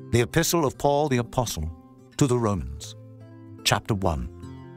The Epistle of Paul the Apostle to the Romans, chapter 1.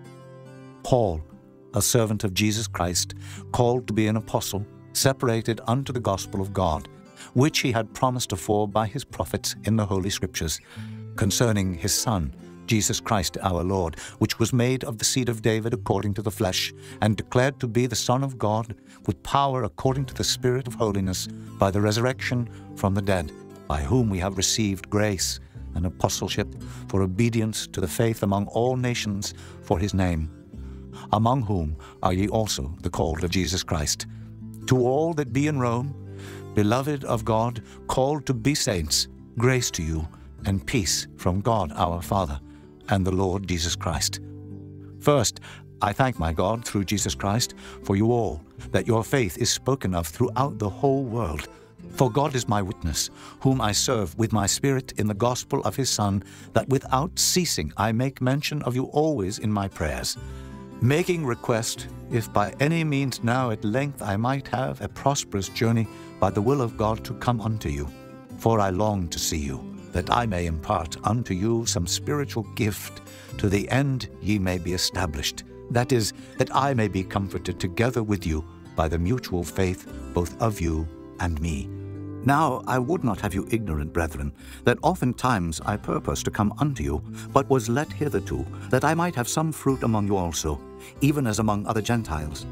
Paul, a servant of Jesus Christ, called to be an apostle, separated unto the gospel of God, which he had promised afore by his prophets in the Holy Scriptures, concerning his Son, Jesus Christ our Lord, which was made of the seed of David according to the flesh, and declared to be the Son of God, with power according to the Spirit of holiness, by the resurrection from the dead, by whom we have received grace and apostleship for obedience to the faith among all nations for his name, among whom are ye also the called of Jesus Christ. To all that be in Rome, beloved of God, called to be saints, grace to you and peace from God our Father and the Lord Jesus Christ. First, I thank my God through Jesus Christ for you all, that your faith is spoken of throughout the whole world. For God is my witness, whom I serve with my spirit in the gospel of his Son, that without ceasing I make mention of you always in my prayers, making request, if by any means now at length I might have a prosperous journey by the will of God to come unto you. For I long to see you, that I may impart unto you some spiritual gift, to the end ye may be established, that is, that I may be comforted together with you by the mutual faith both of you and me. Now I would not have you ignorant, brethren, that oftentimes I purposed to come unto you, but was let hitherto, that I might have some fruit among you also, even as among other Gentiles.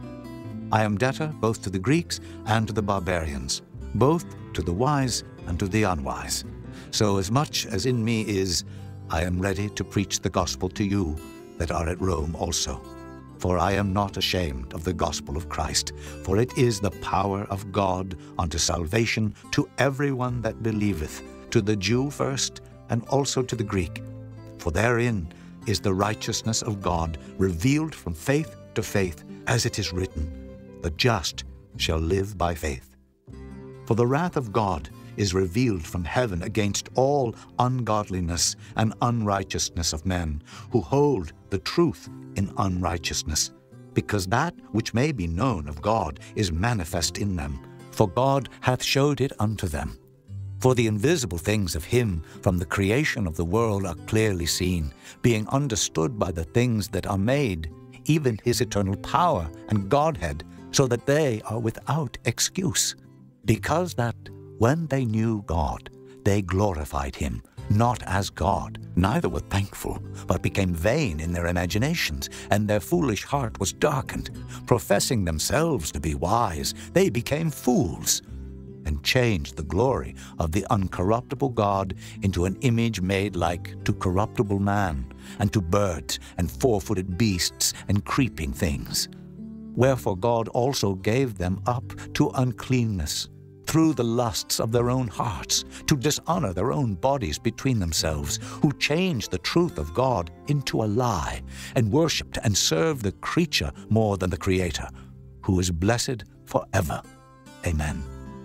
I am debtor both to the Greeks and to the barbarians, both to the wise and to the unwise. So as much as in me is, I am ready to preach the gospel to you that are at Rome also. For I am not ashamed of the gospel of Christ, for it is the power of God unto salvation to everyone that believeth, to the Jew first, and also to the Greek. For therein is the righteousness of God revealed from faith to faith, as it is written, the just shall live by faith. For the wrath of God is revealed from heaven against all ungodliness and unrighteousness of men, who hold the truth in unrighteousness, because that which may be known of God is manifest in them, for God hath showed it unto them. For the invisible things of him from the creation of the world are clearly seen, being understood by the things that are made, even his eternal power and Godhead, so that they are without excuse. Because that when they knew God, they glorified him, not as God, neither were thankful, but became vain in their imaginations, and their foolish heart was darkened. Professing themselves to be wise, they became fools, and changed the glory of the uncorruptible God into an image made like to corruptible man, and to birds, and four-footed beasts, and creeping things. Wherefore God also gave them up to uncleanness, through the lusts of their own hearts, to dishonor their own bodies between themselves, who changed the truth of God into a lie, and worshipped and served the creature more than the Creator, who is blessed forever. Amen.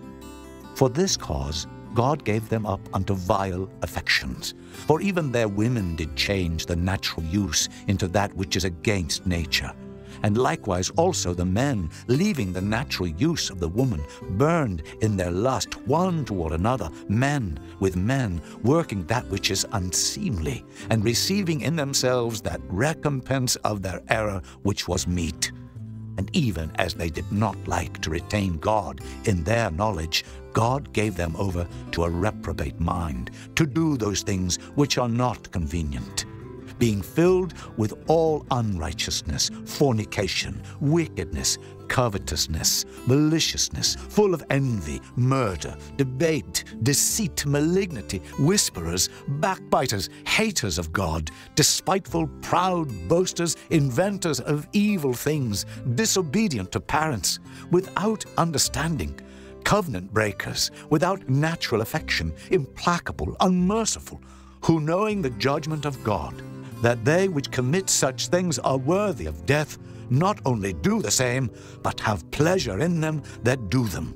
For this cause God gave them up unto vile affections. For even their women did change the natural use into that which is against nature. And likewise also the men, leaving the natural use of the woman, burned in their lust one toward another, men with men, working that which is unseemly, and receiving in themselves that recompense of their error which was meet. And even as they did not like to retain God in their knowledge, God gave them over to a reprobate mind, to do those things which are not convenient, being filled with all unrighteousness, fornication, wickedness, covetousness, maliciousness, full of envy, murder, debate, deceit, malignity, whisperers, backbiters, haters of God, despiteful, proud, boasters, inventors of evil things, disobedient to parents, without understanding, covenant breakers, without natural affection, implacable, unmerciful, who knowing the judgment of God, that they which commit such things are worthy of death, not only do the same, but have pleasure in them that do them.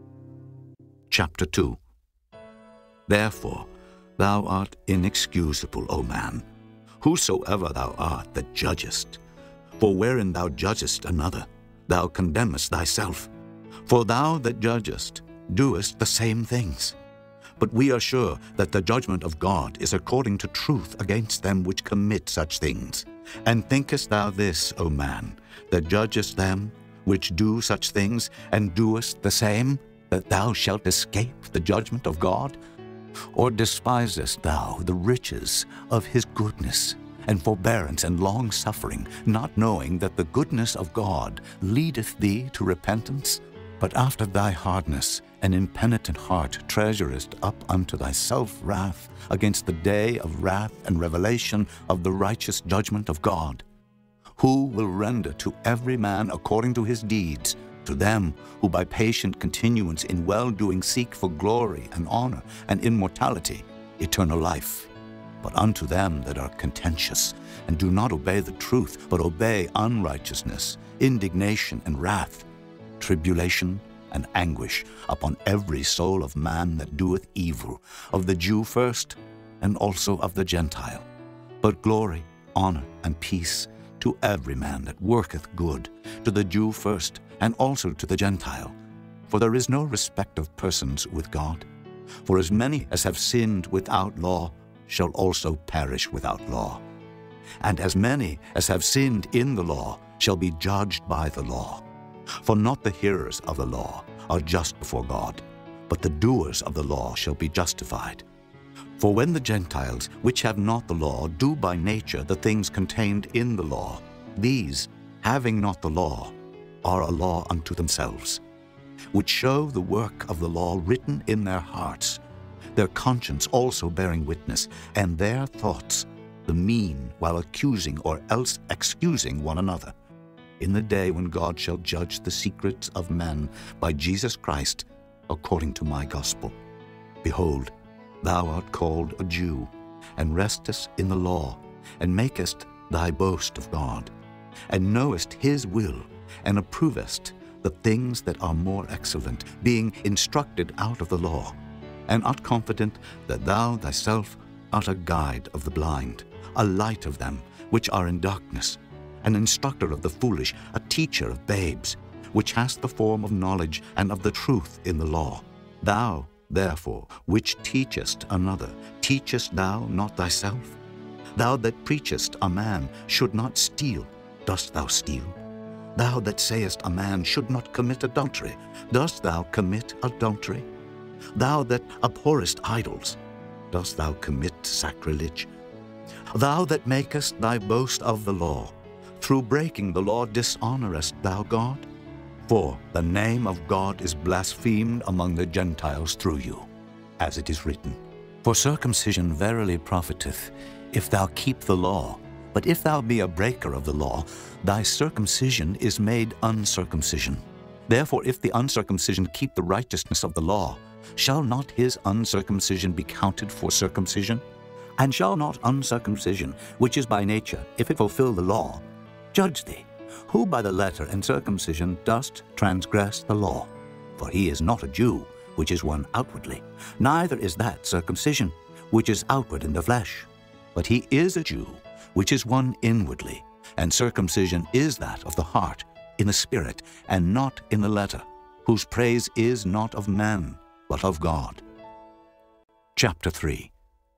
Chapter 2. Therefore thou art inexcusable, O man, whosoever thou art that judgest. For wherein thou judgest another, thou condemnest thyself. For thou that judgest doest the same things. But we are sure that the judgment of God is according to truth against them which commit such things. And thinkest thou this, O man, that judgest them which do such things, and doest the same, that thou shalt escape the judgment of God? Or despisest thou the riches of his goodness, and forbearance and long-suffering, not knowing that the goodness of God leadeth thee to repentance? But after thy hardness and impenitent heart treasurest up unto thyself wrath against the day of wrath and revelation of the righteous judgment of God, who will render to every man according to his deeds, to them who by patient continuance in well-doing seek for glory and honor and immortality, eternal life. But unto them that are contentious, and do not obey the truth, but obey unrighteousness, indignation and wrath, tribulation and anguish upon every soul of man that doeth evil, of the Jew first, and also of the Gentile. But glory, honor, and peace to every man that worketh good, to the Jew first, and also to the Gentile. For there is no respect of persons with God. For as many as have sinned without law shall also perish without law. And as many as have sinned in the law shall be judged by the law. For not the hearers of the law are just before God, but the doers of the law shall be justified. For when the Gentiles, which have not the law, do by nature the things contained in the law, these, having not the law, are a law unto themselves, which show the work of the law written in their hearts, their conscience also bearing witness, and their thoughts the mean, while accusing or else excusing one another, in the day when God shall judge the secrets of men by Jesus Christ, according to my gospel. Behold, thou art called a Jew, and restest in the law, and makest thy boast of God, and knowest his will, and approvest the things that are more excellent, being instructed out of the law, and art confident that thou thyself art a guide of the blind, a light of them which are in darkness, an instructor of the foolish, a teacher of babes, which hast the form of knowledge and of the truth in the law. Thou, therefore, which teachest another, teachest thou not thyself? Thou that preachest a man should not steal, dost thou steal? Thou that sayest a man should not commit adultery, dost thou commit adultery? Thou that abhorrest idols, dost thou commit sacrilege? Thou that makest thy boast of the law, through breaking the law dishonorest thou God? For the name of God is blasphemed among the Gentiles through you, as it is written, For circumcision verily profiteth, if thou keep the law. But if thou be a breaker of the law, thy circumcision is made uncircumcision. Therefore if the uncircumcision keep the righteousness of the law, shall not his uncircumcision be counted for circumcision? And shall not uncircumcision, which is by nature, if it fulfill the law, judge thee, who by the letter and circumcision dost transgress the law? For he is not a Jew, which is one outwardly, neither is that circumcision, which is outward in the flesh. But he is a Jew, which is one inwardly, and circumcision is that of the heart, in the spirit, and not in the letter, whose praise is not of man, but of God. Chapter 3.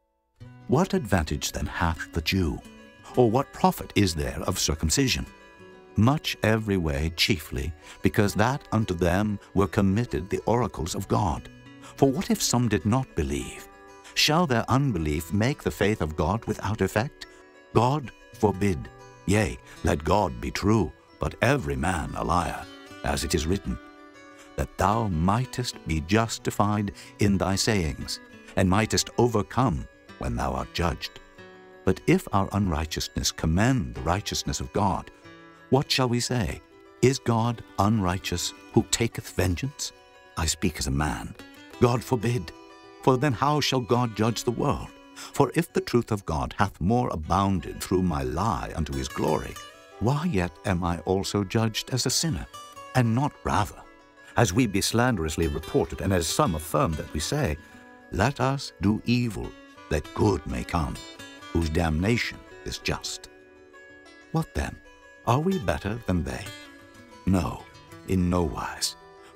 What advantage then hath the Jew? Or what profit is there of circumcision? Much every way, chiefly, because that unto them were committed the oracles of God. For what if some did not believe? Shall their unbelief make the faith of God without effect? God forbid. Yea, let God be true, but every man a liar, as it is written, that thou mightest be justified in thy sayings, and mightest overcome when thou art judged. But if our unrighteousness commend the righteousness of God, what shall we say? Is God unrighteous who taketh vengeance? I speak as a man. God forbid. For then how shall God judge the world? For if the truth of God hath more abounded through my lie unto his glory, why yet am I also judged as a sinner? And not rather, as we be slanderously reported, and as some affirm that we say, Let us do evil, that good may come, whose damnation is just. What then? Are we better than they? No, in no wise.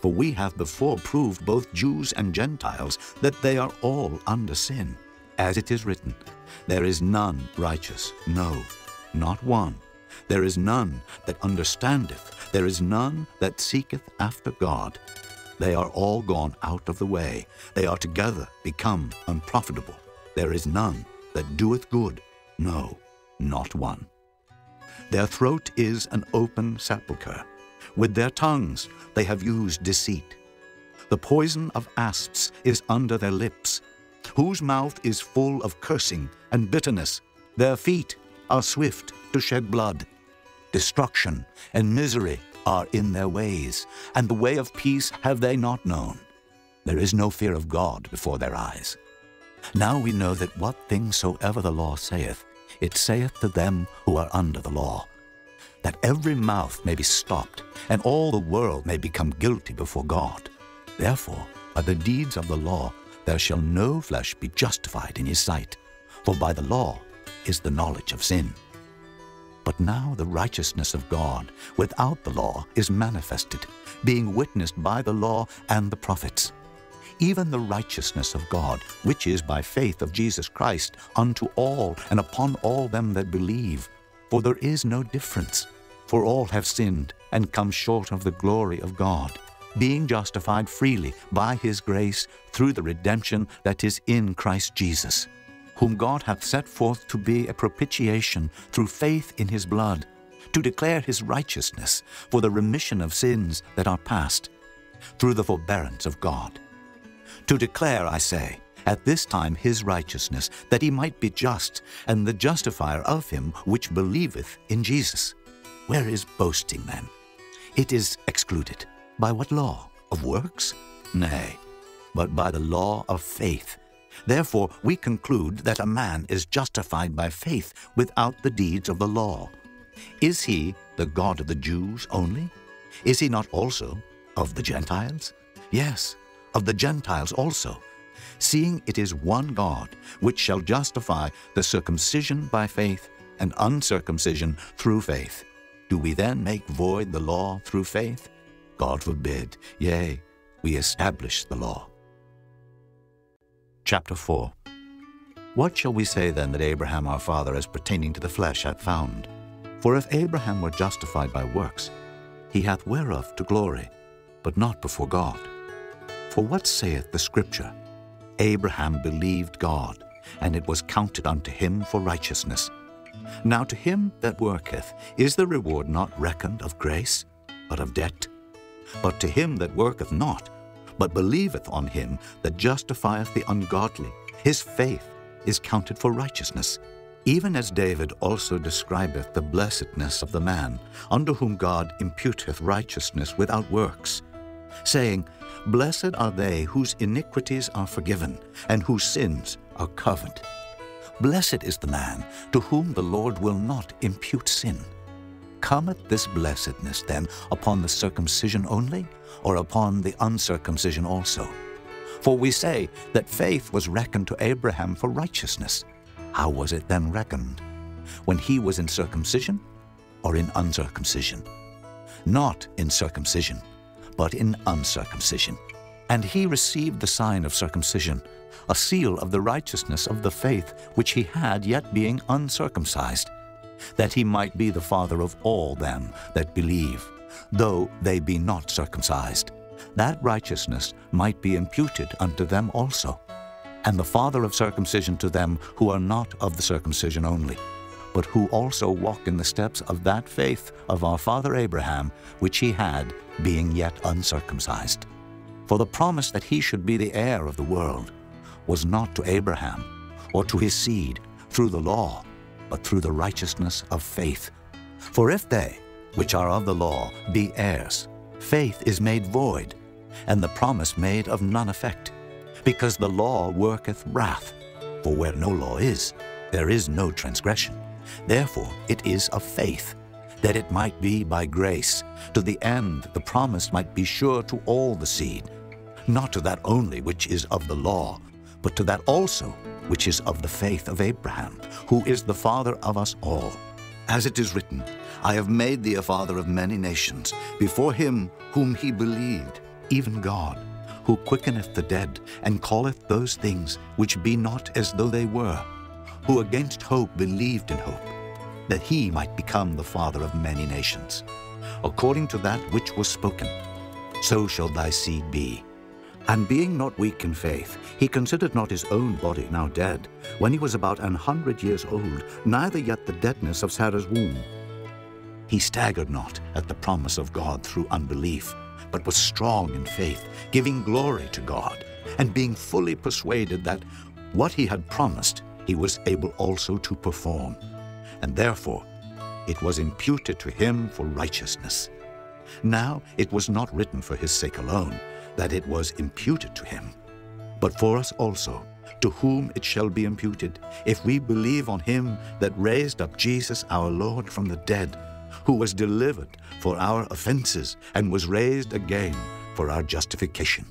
For we have before proved both Jews and Gentiles that they are all under sin. As it is written, there is none righteous, no, not one. There is none that understandeth, there is none that seeketh after God. They are all gone out of the way, they are together become unprofitable. There is none that doeth good, no, not one. Their throat is an open sepulchre. With their tongues they have used deceit. The poison of asps is under their lips, whose mouth is full of cursing and bitterness. Their feet are swift to shed blood. Destruction and misery are in their ways, and the way of peace have they not known. There is no fear of God before their eyes. Now we know that what things soever the law saith, it saith to them who are under the law, that every mouth may be stopped, and all the world may become guilty before God. Therefore, by the deeds of the law, there shall no flesh be justified in his sight, for by the law is the knowledge of sin. But now the righteousness of God without the law is manifested, being witnessed by the law and the prophets, even the righteousness of God, which is by faith of Jesus Christ, unto all and upon all them that believe. For there is no difference, for all have sinned and come short of the glory of God, being justified freely by his grace through the redemption that is in Christ Jesus, whom God hath set forth to be a propitiation through faith in his blood, to declare his righteousness for the remission of sins that are past, through the forbearance of God. To declare, I say, at this time his righteousness, that he might be just, and the justifier of him which believeth in Jesus. Where is boasting then? It is excluded. By what law? Of works? Nay, but by the law of faith. Therefore we conclude that a man is justified by faith without the deeds of the law. Is he the God of the Jews only? Is he not also of the Gentiles? Yes, of the Gentiles also, seeing it is one God, which shall justify the circumcision by faith and uncircumcision through faith. Do we then make void the law through faith? God forbid. Yea, we establish the law. Chapter 4. What shall we say then that Abraham our father as pertaining to the flesh hath found? For if Abraham were justified by works, he hath whereof to glory, but not before God. For what saith the Scripture? Abraham believed God, and it was counted unto him for righteousness. Now to him that worketh is the reward not reckoned of grace, but of debt. But to him that worketh not, but believeth on him that justifieth the ungodly, his faith is counted for righteousness. Even as David also describeth the blessedness of the man, unto whom God imputeth righteousness without works, saying, Blessed are they whose iniquities are forgiven, and whose sins are covered. Blessed is the man to whom the Lord will not impute sin. Cometh this blessedness then upon the circumcision only, or upon the uncircumcision also? For we say that faith was reckoned to Abraham for righteousness. How was it then reckoned? When he was in circumcision, or in uncircumcision? Not in circumcision, but in uncircumcision. And he received the sign of circumcision, a seal of the righteousness of the faith which he had, yet being uncircumcised, that he might be the father of all them that believe, though they be not circumcised, that righteousness might be imputed unto them also, and the father of circumcision to them who are not of the circumcision only, but who also walk in the steps of that faith of our father Abraham, which he had, being yet uncircumcised. For the promise that he should be the heir of the world was not to Abraham, or to his seed, through the law, but through the righteousness of faith. For if they, which are of the law, be heirs, faith is made void, and the promise made of none effect, because the law worketh wrath. For where no law is, there is no transgression. Therefore it is of faith, that it might be by grace, to the end the promise might be sure to all the seed, not to that only which is of the law, but to that also which is of the faith of Abraham, who is the father of us all. As it is written, I have made thee a father of many nations, before him whom he believed, even God, who quickeneth the dead, and calleth those things which be not as though they were, who against hope believed in hope, that he might become the father of many nations, according to that which was spoken, so shall thy seed be. And being not weak in faith, he considered not his own body now dead, when he was about 100 years old, neither yet the deadness of Sarah's womb. He staggered not at the promise of God through unbelief, but was strong in faith, giving glory to God, and being fully persuaded that what he had promised he was able also to perform. And therefore it was imputed to him for righteousness. Now it was not written for his sake alone, that it was imputed to him, but for us also, to whom it shall be imputed, if we believe on him that raised up Jesus our Lord from the dead, who was delivered for our offenses and was raised again for our justification.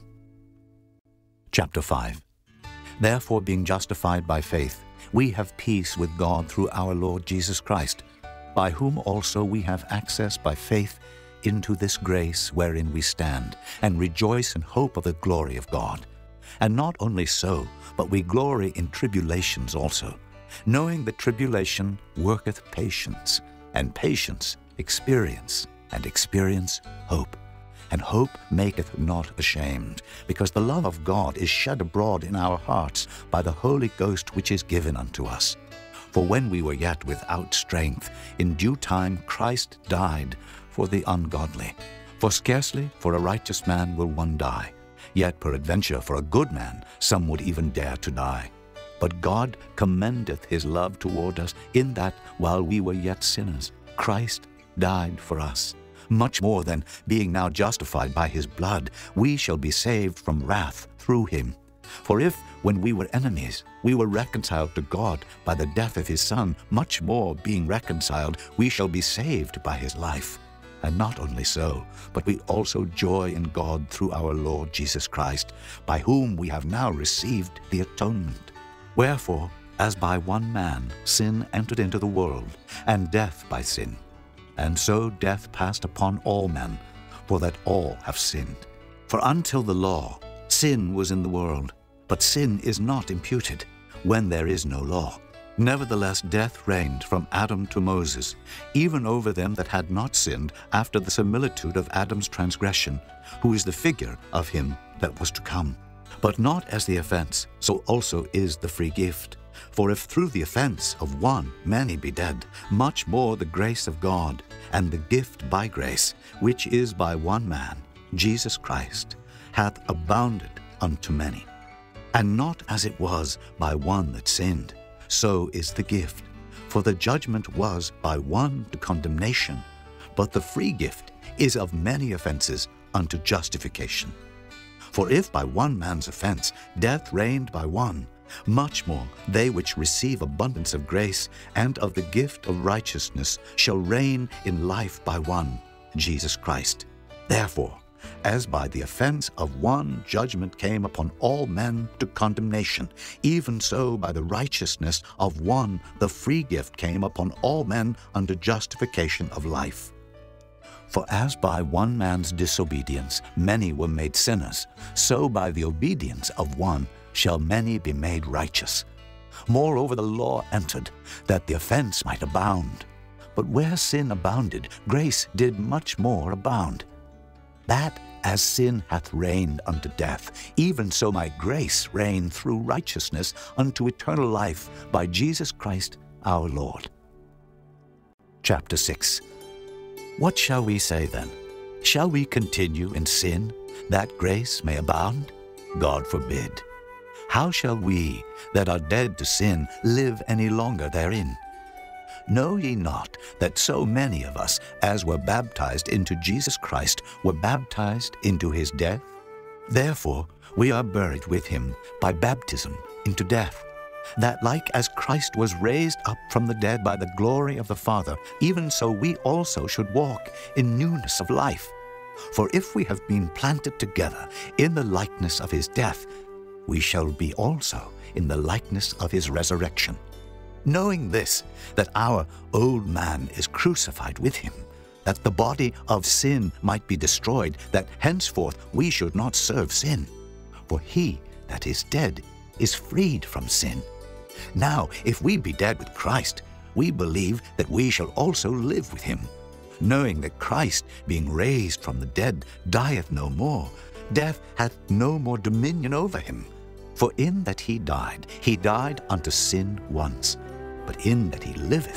Chapter 5. Therefore, being justified by faith, we have peace with God through our Lord Jesus Christ, by whom also we have access by faith into this grace wherein we stand, and rejoice in hope of the glory of God. And not only so, but we glory in tribulations also, knowing that tribulation worketh patience, and patience experience, and experience hope. And hope maketh not ashamed, because the love of God is shed abroad in our hearts by the Holy Ghost which is given unto us. For when we were yet without strength, in due time Christ died for the ungodly. For scarcely for a righteous man will one die, yet peradventure for a good man some would even dare to die. But God commendeth his love toward us, in that while we were yet sinners, Christ died for us. Much more than, being now justified by his blood, we shall be saved from wrath through him. For if, when we were enemies, we were reconciled to God by the death of his Son, much more, being reconciled, we shall be saved by his life. And not only so, but we also joy in God through our Lord Jesus Christ, by whom we have now received the atonement. Wherefore, as by one man sin entered into the world, and death by sin, and so death passed upon all men, for that all have sinned. For until the law, sin was in the world, but sin is not imputed, when there is no law. Nevertheless death reigned from Adam to Moses, even over them that had not sinned, after the similitude of Adam's transgression, who is the figure of him that was to come. But not as the offense, so also is the free gift. For if through the offense of one many be dead, much more the grace of God, and the gift by grace, which is by one man, Jesus Christ, hath abounded unto many. And not as it was by one that sinned, so is the gift. For the judgment was by one to condemnation, but the free gift is of many offenses unto justification. For if by one man's offense death reigned by one, much more they which receive abundance of grace and of the gift of righteousness shall reign in life by one, Jesus Christ. Therefore, as by the offense of one judgment came upon all men to condemnation, even so by the righteousness of one the free gift came upon all men unto justification of life. For as by one man's disobedience many were made sinners, so by the obedience of one shall many be made righteous. Moreover the law entered, that the offense might abound. But where sin abounded, grace did much more abound. That as sin hath reigned unto death, even so might grace reign through righteousness unto eternal life by Jesus Christ our Lord. Chapter 6. What shall we say then? Shall we continue in sin, that grace may abound? God forbid. How shall we, that are dead to sin, live any longer therein? Know ye not that so many of us, as were baptized into Jesus Christ, were baptized into his death? Therefore we are buried with him by baptism into death, that like as Christ was raised up from the dead by the glory of the Father, even so we also should walk in newness of life. For if we have been planted together in the likeness of his death, we shall be also in the likeness of his resurrection. Knowing this, that our old man is crucified with him, that the body of sin might be destroyed, that henceforth we should not serve sin. For he that is dead is freed from sin. Now, if we be dead with Christ, we believe that we shall also live with him, knowing that Christ, being raised from the dead, dieth no more. Death hath no more dominion over him. For in that he died unto sin once. But in that he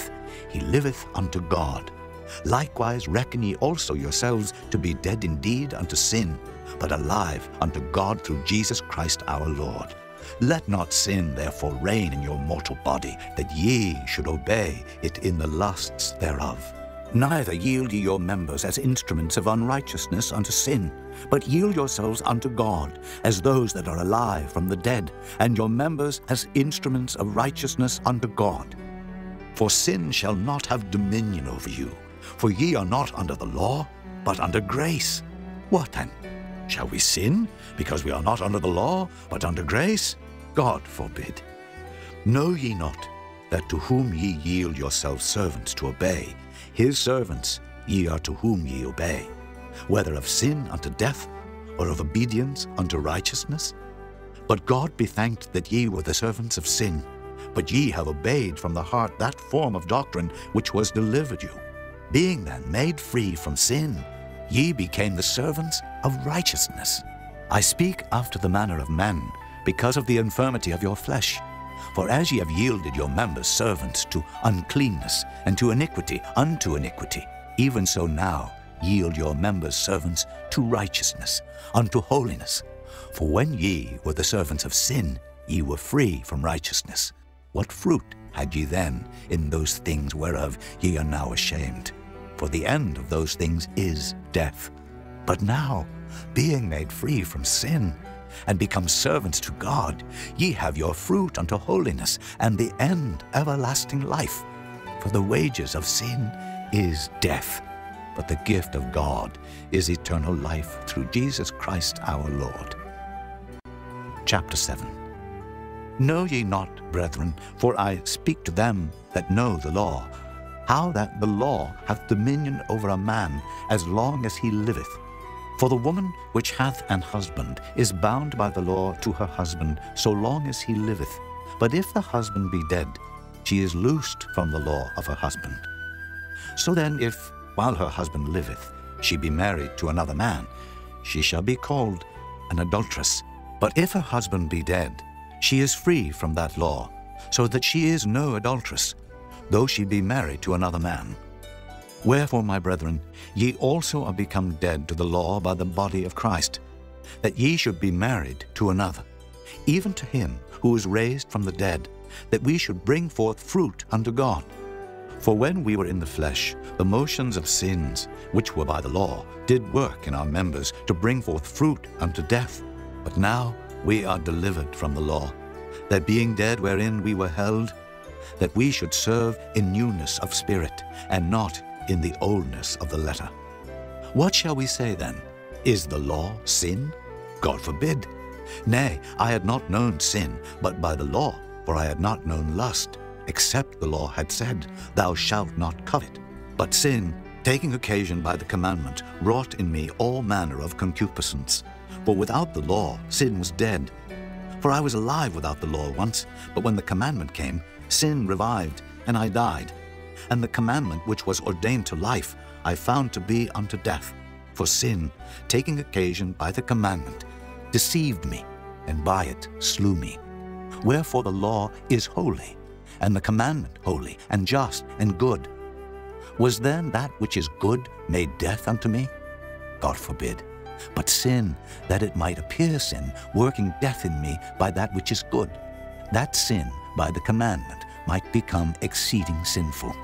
liveth unto God. Likewise reckon ye also yourselves to be dead indeed unto sin, but alive unto God through Jesus Christ our Lord. Let not sin therefore reign in your mortal body, that ye should obey it in the lusts thereof. Neither yield ye your members as instruments of unrighteousness unto sin, but yield yourselves unto God, as those that are alive from the dead, and your members as instruments of righteousness unto God. For sin shall not have dominion over you, for ye are not under the law, but under grace. What then? Shall we sin, because we are not under the law, but under grace? God forbid. Know ye not that to whom ye yield yourselves servants to obey, his servants ye are to whom ye obey, whether of sin unto death, or of obedience unto righteousness? But God be thanked that ye were the servants of sin, but ye have obeyed from the heart that form of doctrine which was delivered you. Being then made free from sin, ye became the servants of righteousness. I speak after the manner of men, because of the infirmity of your flesh. For as ye have yielded your members servants to uncleanness, and to iniquity unto iniquity, even so now yield your members servants to righteousness, unto holiness. For when ye were the servants of sin, ye were free from righteousness. What fruit had ye then in those things whereof ye are now ashamed? For the end of those things is death. But now, being made free from sin, and become servants to God, ye have your fruit unto holiness, and the end everlasting life. For the wages of sin is death, but the gift of God is eternal life through Jesus Christ our Lord. Chapter 7. Know ye not, brethren, for I speak to them that know the law, how that the law hath dominion over a man as long as he liveth. For the woman which hath an husband is bound by the law to her husband so long as he liveth. But if the husband be dead, she is loosed from the law of her husband. So then if, while her husband liveth, she be married to another man, she shall be called an adulteress. But if her husband be dead, she is free from that law, so that she is no adulteress, though she be married to another man. Wherefore, my brethren, ye also are become dead to the law by the body of Christ, that ye should be married to another, even to him who was raised from the dead, that we should bring forth fruit unto God. For when we were in the flesh, the motions of sins, which were by the law, did work in our members to bring forth fruit unto death. But now we are delivered from the law, that being dead wherein we were held, that we should serve in newness of spirit, and not in the oldness of the letter. What shall we say then? Is the law sin? God forbid. Nay, I had not known sin, but by the law, for I had not known lust, except the law had said, Thou shalt not covet. But sin, taking occasion by the commandment, wrought in me all manner of concupiscence. For without the law, sin was dead. For I was alive without the law once, but when the commandment came, sin revived, and I died. And the commandment which was ordained to life I found to be unto death. For sin, taking occasion by the commandment, deceived me, and by it slew me. Wherefore the law is holy, and the commandment holy, and just, and good. Was then that which is good made death unto me? God forbid. But sin, that it might appear sin, working death in me by that which is good, that sin by the commandment might become exceeding sinful.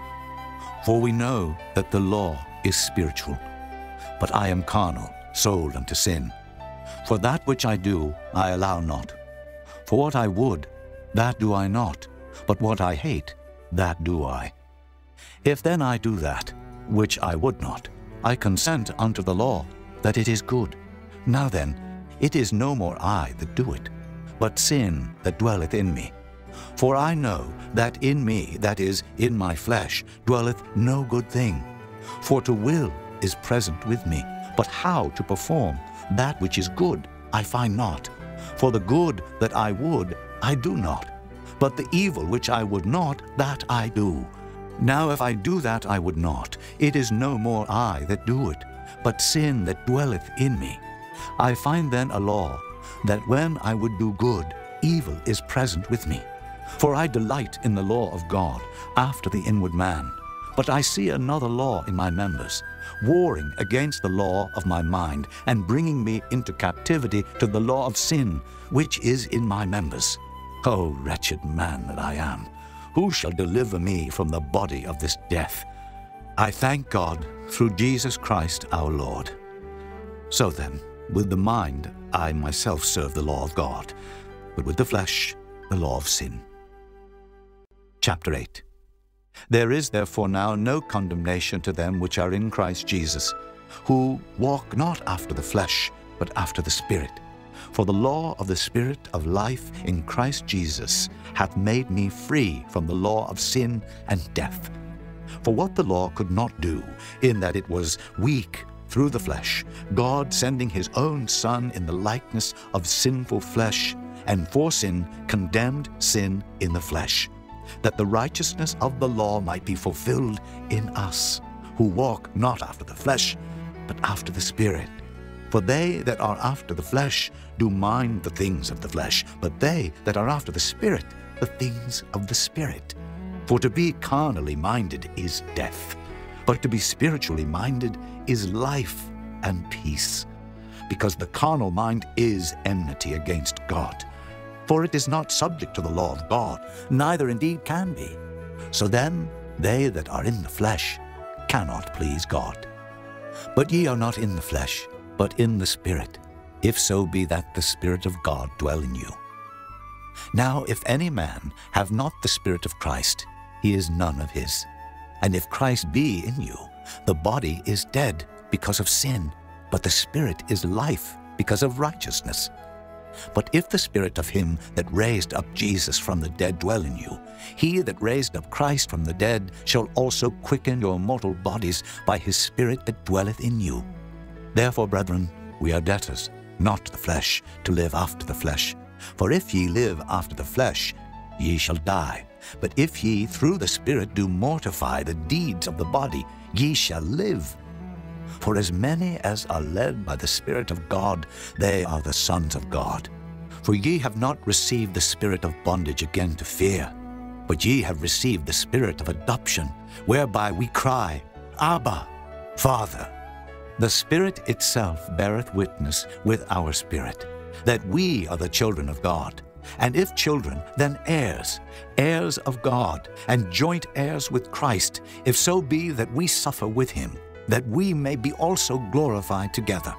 For we know that the law is spiritual, but I am carnal, sold unto sin. For that which I do, I allow not. For what I would, that do I not, but what I hate, that do I. If then I do that, which I would not, I consent unto the law, that it is good. Now then, it is no more I that do it, but sin that dwelleth in me. For I know that in me, that is, in my flesh, dwelleth no good thing. For to will is present with me, but how to perform that which is good I find not. For the good that I would, I do not, but the evil which I would not, that I do. Now if I do that I would not, it is no more I that do it, but sin that dwelleth in me. I find then a law, that when I would do good, evil is present with me. For I delight in the law of God after the inward man. But I see another law in my members, warring against the law of my mind, and bringing me into captivity to the law of sin, which is in my members. O wretched man that I am, who shall deliver me from the body of this death? I thank God through Jesus Christ our Lord. So then, with the mind I myself serve the law of God, but with the flesh the law of sin. Chapter 8. There is therefore now no condemnation to them which are in Christ Jesus, who walk not after the flesh, but after the Spirit. For the law of the Spirit of life in Christ Jesus hath made me free from the law of sin and death. For what the law could not do, in that it was weak through the flesh, God sending his own Son in the likeness of sinful flesh, and for sin condemned sin in the flesh, that the righteousness of the law might be fulfilled in us, who walk not after the flesh, but after the Spirit. For they that are after the flesh do mind the things of the flesh, but they that are after the Spirit, the things of the Spirit. For to be carnally minded is death, but to be spiritually minded is life and peace. Because the carnal mind is enmity against God. For it is not subject to the law of God, neither indeed can be. So then they that are in the flesh cannot please God. But ye are not in the flesh, but in the Spirit, if so be that the Spirit of God dwell in you. Now if any man have not the Spirit of Christ, he is none of his. And if Christ be in you, the body is dead because of sin, but the Spirit is life because of righteousness. But if the Spirit of him that raised up Jesus from the dead dwell in you, he that raised up Christ from the dead shall also quicken your mortal bodies by his Spirit that dwelleth in you. Therefore, brethren, we are debtors, not to the flesh, to live after the flesh. For if ye live after the flesh, ye shall die. But if ye through the Spirit do mortify the deeds of the body, ye shall live. For as many as are led by the Spirit of God, they are the sons of God. For ye have not received the spirit of bondage again to fear, but ye have received the Spirit of adoption, whereby we cry, Abba, Father. The Spirit itself beareth witness with our spirit, that we are the children of God. And if children, then heirs, heirs of God, and joint heirs with Christ, if so be that we suffer with him, that we may be also glorified together.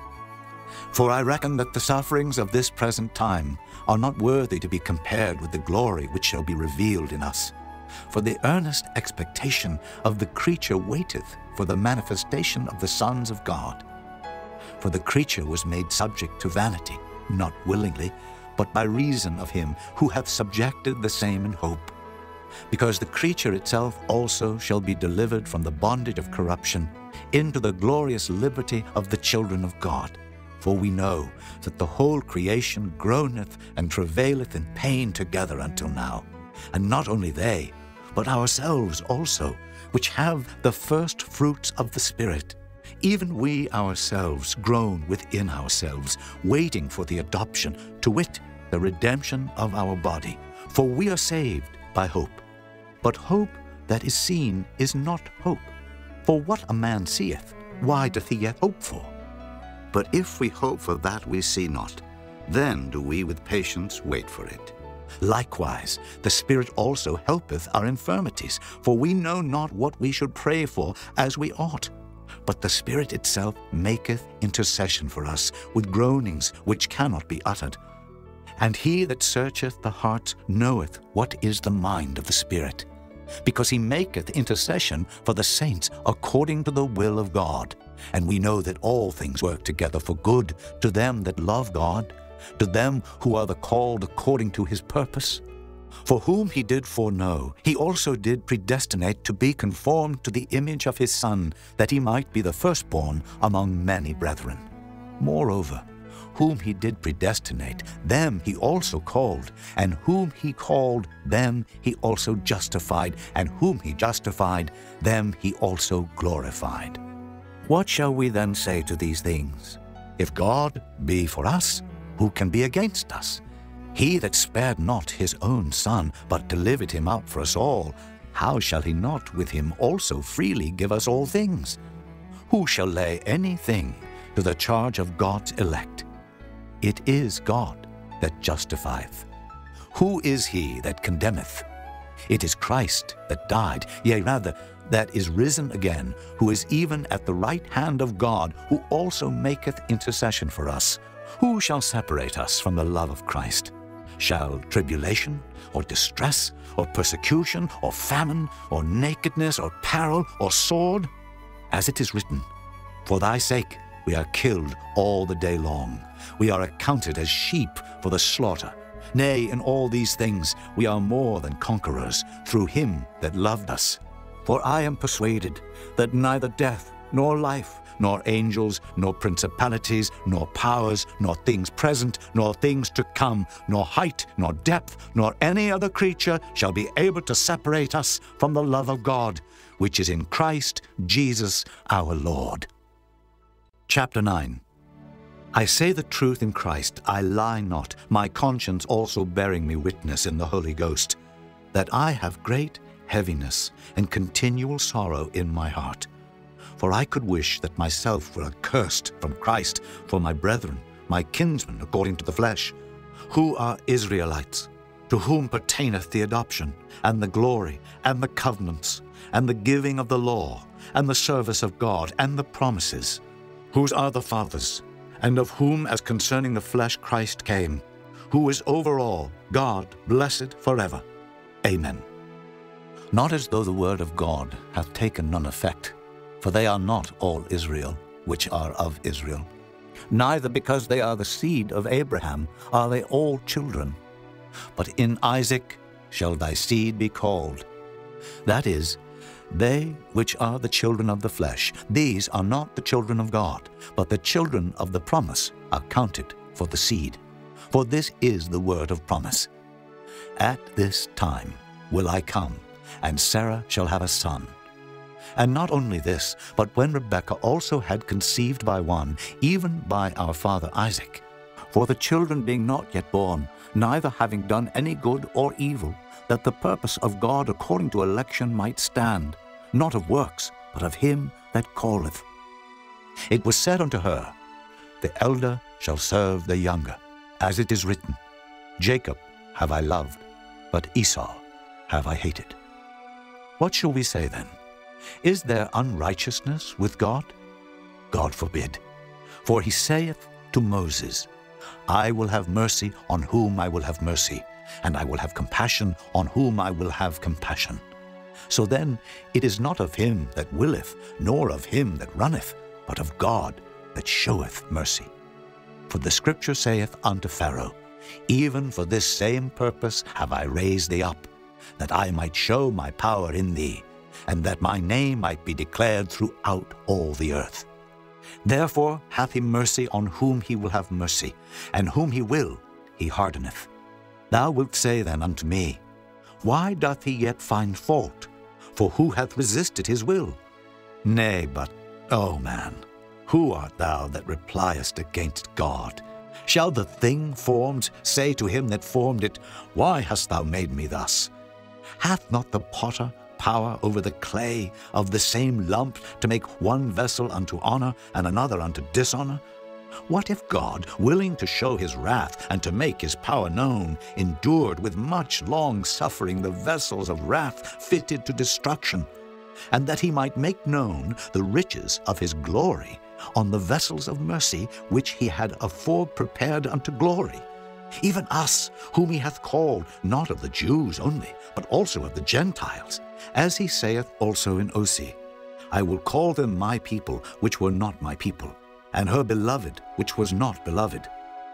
For I reckon that the sufferings of this present time are not worthy to be compared with the glory which shall be revealed in us. For the earnest expectation of the creature waiteth for the manifestation of the sons of God. For the creature was made subject to vanity, not willingly, but by reason of him who hath subjected the same in hope. Because the creature itself also shall be delivered from the bondage of corruption into the glorious liberty of the children of God. For we know that the whole creation groaneth and travaileth in pain together until now. And not only they, but ourselves also, which have the first fruits of the Spirit, even we ourselves groan within ourselves, waiting for the adoption, to wit, the redemption of our body. For we are saved by hope. But hope that is seen is not hope. For what a man seeth, why doth he yet hope for? But if we hope for that we see not, then do we with patience wait for it. Likewise, the Spirit also helpeth our infirmities, for we know not what we should pray for as we ought. But the Spirit itself maketh intercession for us with groanings which cannot be uttered. And he that searcheth the hearts knoweth what is the mind of the Spirit, because he maketh intercession for the saints according to the will of God. And we know that all things work together for good to them that love God, to them who are the called according to his purpose. For whom he did foreknow, he also did predestinate to be conformed to the image of his Son, that he might be the firstborn among many brethren. Moreover, whom he did predestinate, them he also called, and whom he called, them he also justified, and whom he justified, them he also glorified. What shall we then say to these things? If God be for us, who can be against us? He that spared not his own Son, but delivered him up for us all, how shall he not with him also freely give us all things? Who shall lay anything to the charge of God's elect? It is God that justifieth. Who is he that condemneth? It is Christ that died, yea rather, that is risen again, who is even at the right hand of God, who also maketh intercession for us. Who shall separate us from the love of Christ? Shall tribulation, or distress, or persecution, or famine, or nakedness, or peril, or sword? As it is written, For thy sake we are killed all the day long. We are accounted as sheep for the slaughter. Nay, in all these things we are more than conquerors, through him that loved us. For I am persuaded that neither death, nor life, nor angels, nor principalities, nor powers, nor things present, nor things to come, nor height, nor depth, nor any other creature shall be able to separate us from the love of God, which is in Christ Jesus our Lord. Chapter 9. I say the truth in Christ, I lie not, my conscience also bearing me witness in the Holy Ghost, that I have great heaviness and continual sorrow in my heart. For I could wish that myself were accursed from Christ for my brethren, my kinsmen according to the flesh, who are Israelites, to whom pertaineth the adoption, and the glory, and the covenants, and the giving of the law, and the service of God, and the promises, whose are the fathers, and of whom as concerning the flesh Christ came, who is over all, God, blessed forever. Amen. Not as though the word of God hath taken none effect, for they are not all Israel, which are of Israel. Neither because they are the seed of Abraham are they all children. But in Isaac shall thy seed be called. That is, they which are the children of the flesh, these are not the children of God, but the children of the promise are counted for the seed. For this is the word of promise. At this time will I come, and Sarah shall have a son. And not only this, but when Rebekah also had conceived by one, even by our father Isaac, for the children being not yet born, neither having done any good or evil, that the purpose of God according to election might stand, not of works, but of him that calleth. It was said unto her, The elder shall serve the younger, as it is written, Jacob have I loved, but Esau have I hated. What shall we say then? Is there unrighteousness with God? God forbid. For he saith to Moses, I will have mercy on whom I will have mercy, and I will have compassion on whom I will have compassion. So then it is not of him that willeth, nor of him that runneth, but of God that showeth mercy. For the scripture saith unto Pharaoh, Even for this same purpose have I raised thee up, that I might show my power in thee, and that my name might be declared throughout all the earth. Therefore hath he mercy on whom he will have mercy, and whom he will he hardeneth. Thou wilt say then unto me, Why doth he yet find fault? For who hath resisted his will? Nay, but, O man, who art thou that repliest against God? Shall the thing formed say to him that formed it, Why hast thou made me thus? Hath not the potter power over the clay of the same lump to make one vessel unto honor and another unto dishonor? What if God, willing to show his wrath and to make his power known, endured with much long suffering the vessels of wrath fitted to destruction, and that he might make known the riches of his glory on the vessels of mercy which he had afore prepared unto glory? Even us, whom he hath called, not of the Jews only, but also of the Gentiles, as he saith also in Osee, I will call them my people, which were not my people, and her beloved, which was not beloved.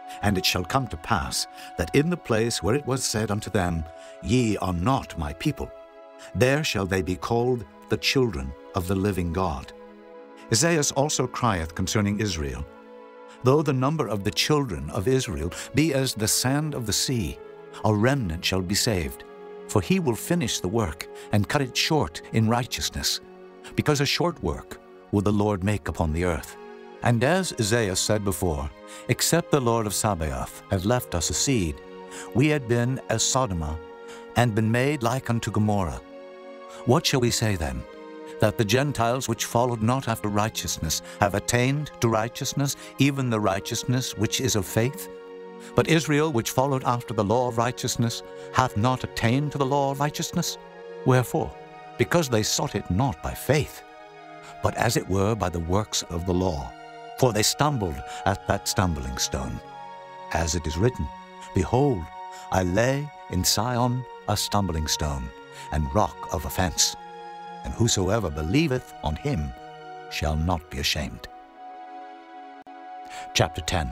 And it shall come to pass, that in the place where it was said unto them, Ye are not my people, there shall they be called the children of the living God. Isaiah also crieth concerning Israel, Though the number of the children of Israel be as the sand of the sea, a remnant shall be saved. For he will finish the work, and cut it short in righteousness. Because a short work will the Lord make upon the earth. And as Isaiah said before, Except the Lord of Sabaoth had left us a seed, we had been as Sodom, and been made like unto Gomorrah. What shall we say then? That the Gentiles which followed not after righteousness have attained to righteousness, even the righteousness which is of faith? But Israel, which followed after the law of righteousness, hath not attained to the law of righteousness. Wherefore? Because they sought it not by faith, but as it were by the works of the law. For they stumbled at that stumbling stone. As it is written, Behold, I lay in Sion a stumbling stone, and rock of offense. And whosoever believeth on him shall not be ashamed. Chapter 10.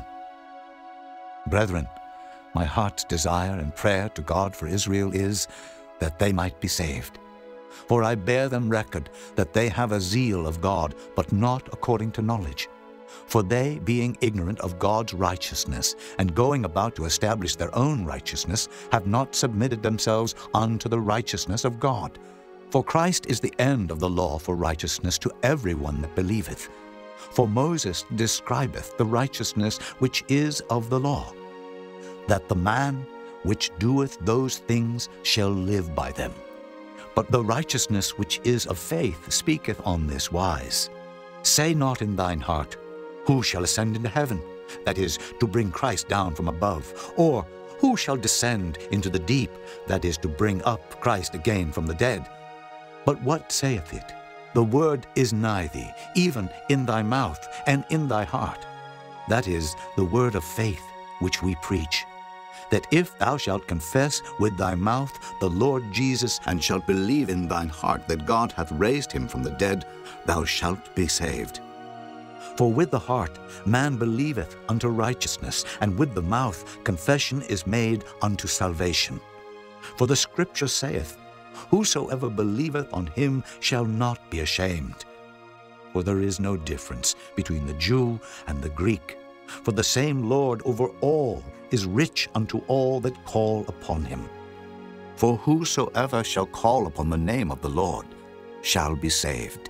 Brethren, my heart's desire and prayer to God for Israel is that they might be saved. For I bear them record that they have a zeal of God, but not according to knowledge. For they, being ignorant of God's righteousness, and going about to establish their own righteousness, have not submitted themselves unto the righteousness of God. For Christ is the end of the law for righteousness to every one that believeth. For Moses describeth the righteousness which is of the law, that the man which doeth those things shall live by them. But the righteousness which is of faith speaketh on this wise, Say not in thine heart, Who shall ascend into heaven? That is, to bring Christ down from above. Or, Who shall descend into the deep? That is, to bring up Christ again from the dead. But what saith it? The word is nigh thee, even in thy mouth and in thy heart. That is the word of faith which we preach. That if thou shalt confess with thy mouth the Lord Jesus, and shalt believe in thine heart that God hath raised him from the dead, thou shalt be saved. For with the heart man believeth unto righteousness, and with the mouth confession is made unto salvation. For the Scripture saith, Whosoever believeth on him shall not be ashamed. For there is no difference between the Jew and the Greek. For the same Lord over all is rich unto all that call upon him. For whosoever shall call upon the name of the Lord shall be saved.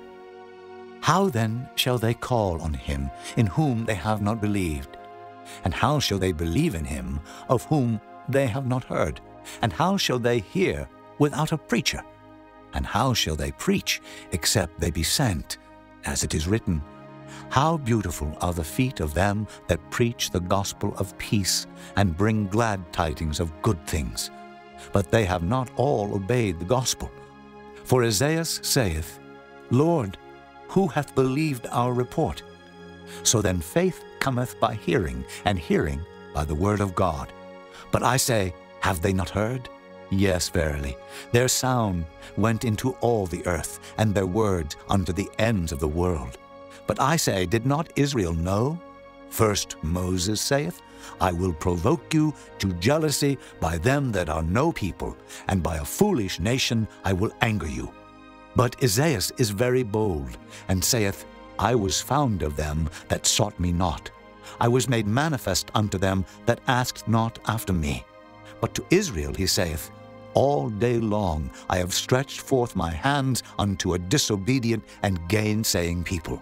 How then shall they call on him in whom they have not believed? And how shall they believe in him of whom they have not heard? And how shall they hear without a preacher? And how shall they preach except they be sent? As it is written, How beautiful are the feet of them that preach the gospel of peace, and bring glad tidings of good things. But they have not all obeyed the gospel. For Isaiah saith, Lord, who hath believed our report? So then faith cometh by hearing, and hearing by the word of God. But I say, have they not heard? Yes, verily, their sound went into all the earth, and their words unto the ends of the world. But I say, did not Israel know? First Moses saith, I will provoke you to jealousy by them that are no people, and by a foolish nation I will anger you. But Isaiah is very bold, and saith, I was found of them that sought me not. I was made manifest unto them that asked not after me. But to Israel he saith, All day long I have stretched forth my hands unto a disobedient and gainsaying people.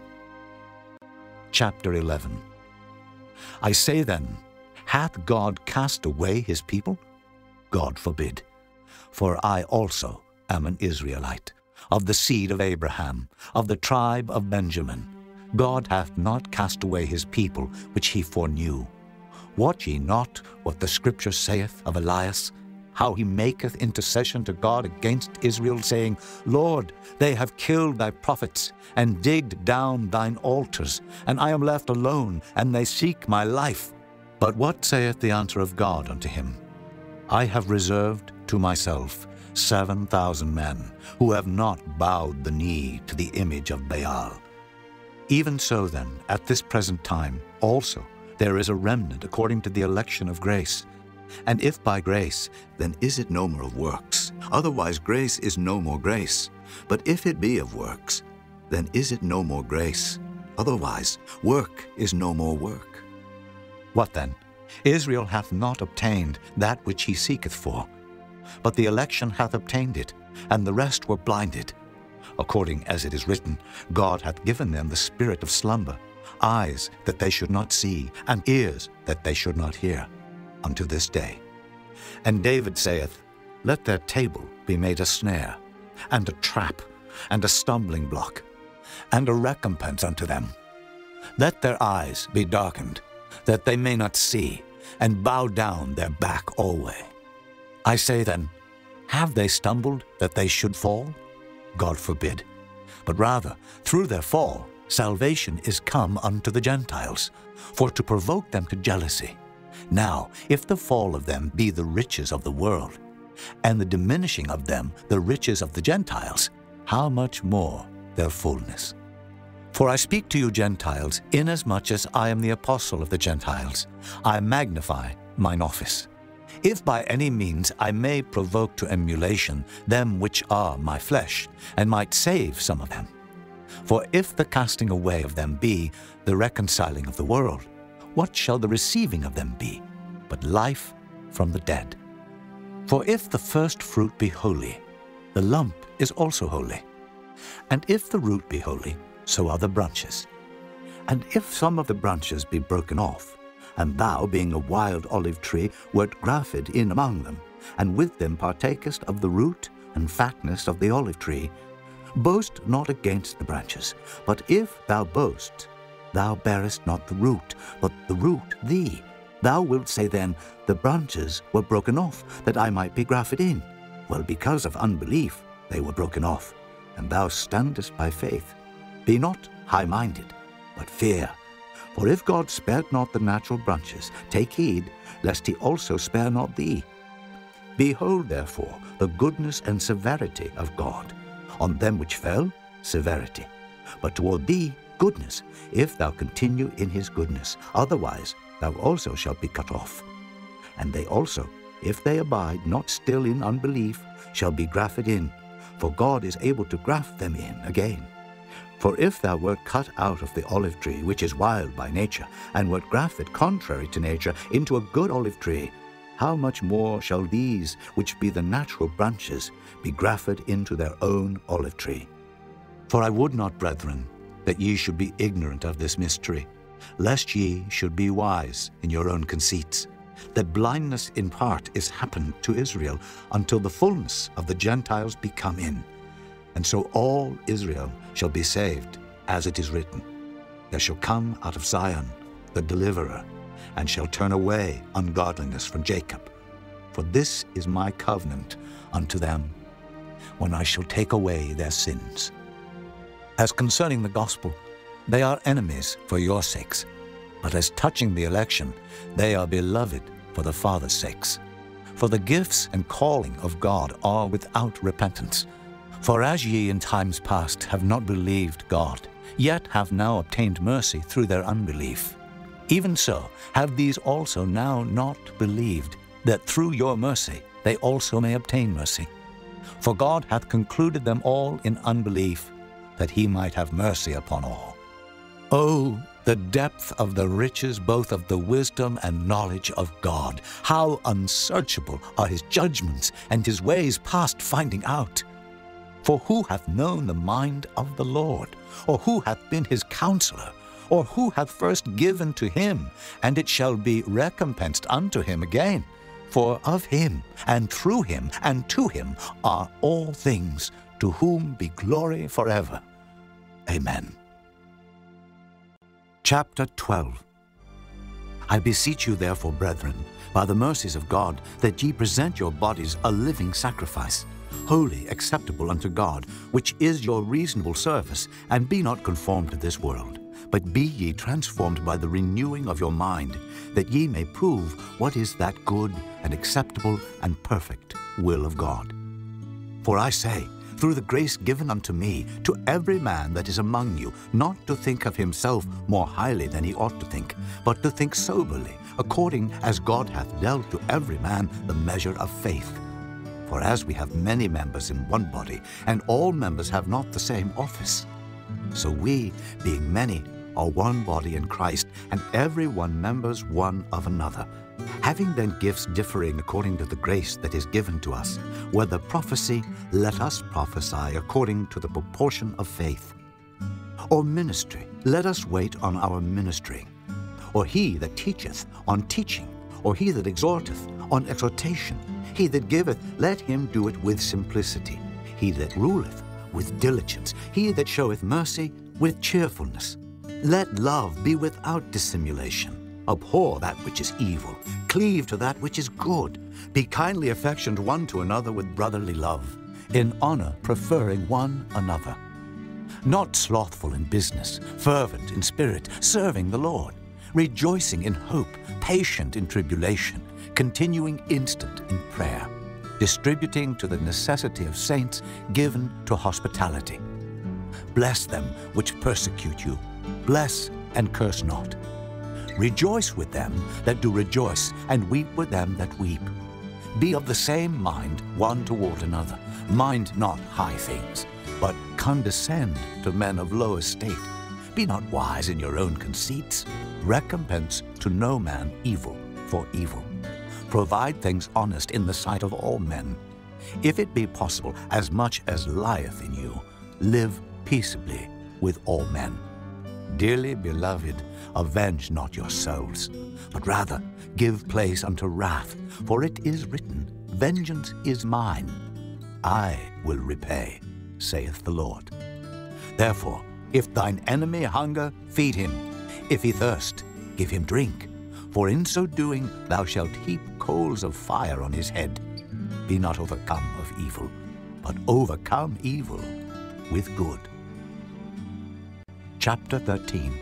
Chapter 11. I say then, hath God cast away his people? God forbid. For I also am an Israelite, of the seed of Abraham, of the tribe of Benjamin. God hath not cast away his people which he foreknew. Wot ye not what the Scripture saith of Elias, how he maketh intercession to God against Israel, saying, Lord, they have killed thy prophets, and digged down thine altars, and I am left alone, and they seek my life. But what saith the answer of God unto him? I have reserved to myself 7,000 men, who have not bowed the knee to the image of Baal. Even so then, at this present time also, there is a remnant according to the election of grace. And if by grace, then is it no more of works? Otherwise grace is no more grace. But if it be of works, then is it no more grace? Otherwise work is no more work. What then? Israel hath not obtained that which he seeketh for. But the election hath obtained it, and the rest were blinded. According as it is written, God hath given them the spirit of slumber, eyes that they should not see, and ears that they should not hear, unto this day. And David saith, Let their table be made a snare, and a trap, and a stumbling block, and a recompense unto them. Let their eyes be darkened, that they may not see, and bow down their back alway. I say then, have they stumbled that they should fall? God forbid. But rather, through their fall, salvation is come unto the Gentiles, for to provoke them to jealousy. Now, if the fall of them be the riches of the world, and the diminishing of them the riches of the Gentiles, how much more their fullness? For I speak to you Gentiles, inasmuch as I am the apostle of the Gentiles. I magnify mine office. If by any means I may provoke to emulation them which are my flesh, and might save some of them. For if the casting away of them be the reconciling of the world, what shall the receiving of them be, but life from the dead? For if the first fruit be holy, the lump is also holy. And if the root be holy, so are the branches. And if some of the branches be broken off, and thou, being a wild olive tree, wert grafted in among them, and with them partakest of the root and fatness of the olive tree, boast not against the branches. But if thou boast, thou bearest not the root, but the root thee. Thou wilt say then, The branches were broken off, that I might be grafted in. Well, because of unbelief they were broken off, and thou standest by faith. Be not high-minded, but fear. For if God spared not the natural branches, take heed, lest he also spare not thee. Behold, therefore, the goodness and severity of God. On them which fell, severity. But toward thee, goodness, if thou continue in his goodness. Otherwise thou also shalt be cut off. And they also, if they abide not still in unbelief, shall be grafted in. For God is able to graft them in again. For if thou wert cut out of the olive tree, which is wild by nature, and wert grafted contrary to nature into a good olive tree, how much more shall these, which be the natural branches, be grafted into their own olive tree? For I would not, brethren, that ye should be ignorant of this mystery, lest ye should be wise in your own conceits, that blindness in part is happened to Israel, until the fullness of the Gentiles be come in. And so all Israel shall be saved, as it is written, There shall come out of Zion the deliverer, and shall turn away ungodliness from Jacob. For this is my covenant unto them, when I shall take away their sins. As concerning the gospel, they are enemies for your sakes, but as touching the election, they are beloved for the Father's sakes. For the gifts and calling of God are without repentance. For as ye in times past have not believed God, yet have now obtained mercy through their unbelief, even so have these also now not believed, that through your mercy they also may obtain mercy. For God hath concluded them all in unbelief, that he might have mercy upon all. Oh, the depth of the riches both of the wisdom and knowledge of God! How unsearchable are his judgments, and his ways past finding out! For who hath known the mind of the Lord? Or who hath been his counselor? Or who hath first given to him, and it shall be recompensed unto him again? For of him, and through him, and to him are all things, to whom be glory forever. Amen. Chapter 12. I beseech you therefore, brethren, by the mercies of God, that ye present your bodies a living sacrifice, holy, acceptable unto God, which is your reasonable service, and be not conformed to this world, but be ye transformed by the renewing of your mind, that ye may prove what is that good and acceptable and perfect will of God. For I say, through the grace given unto me, to every man that is among you, not to think of himself more highly than he ought to think, but to think soberly, according as God hath dealt to every man the measure of faith. For as we have many members in one body, and all members have not the same office, so we, being many, are one body in Christ, and every one members one of another. Having then gifts differing according to the grace that is given to us, whether prophecy, let us prophesy according to the proportion of faith. Or ministry, let us wait on our ministering. Or he that teacheth, on teaching. Or he that exhorteth, on exhortation. He that giveth, let him do it with simplicity. He that ruleth, with diligence. He that showeth mercy, with cheerfulness. Let love be without dissimulation. Abhor that which is evil. Cleave to that which is good. Be kindly affectioned one to another with brotherly love, in honor preferring one another. Not slothful in business, fervent in spirit, serving the Lord, rejoicing in hope, patient in tribulation, continuing instant in prayer, distributing to the necessity of saints, given to hospitality. Bless them which persecute you. Bless and curse not. Rejoice with them that do rejoice, and weep with them that weep. Be of the same mind one toward another. Mind not high things, but condescend to men of low estate. Be not wise in your own conceits. Recompense to no man evil for evil. Provide things honest in the sight of all men. If it be possible, as much as lieth in you, live peaceably with all men. Dearly beloved, avenge not your souls, but rather give place unto wrath, for it is written, Vengeance is mine, I will repay, saith the Lord. Therefore, if thine enemy hunger, feed him. If he thirst, give him drink. For in so doing thou shalt heap coals of fire on his head. Be not overcome of evil, but overcome evil with good. Chapter 13.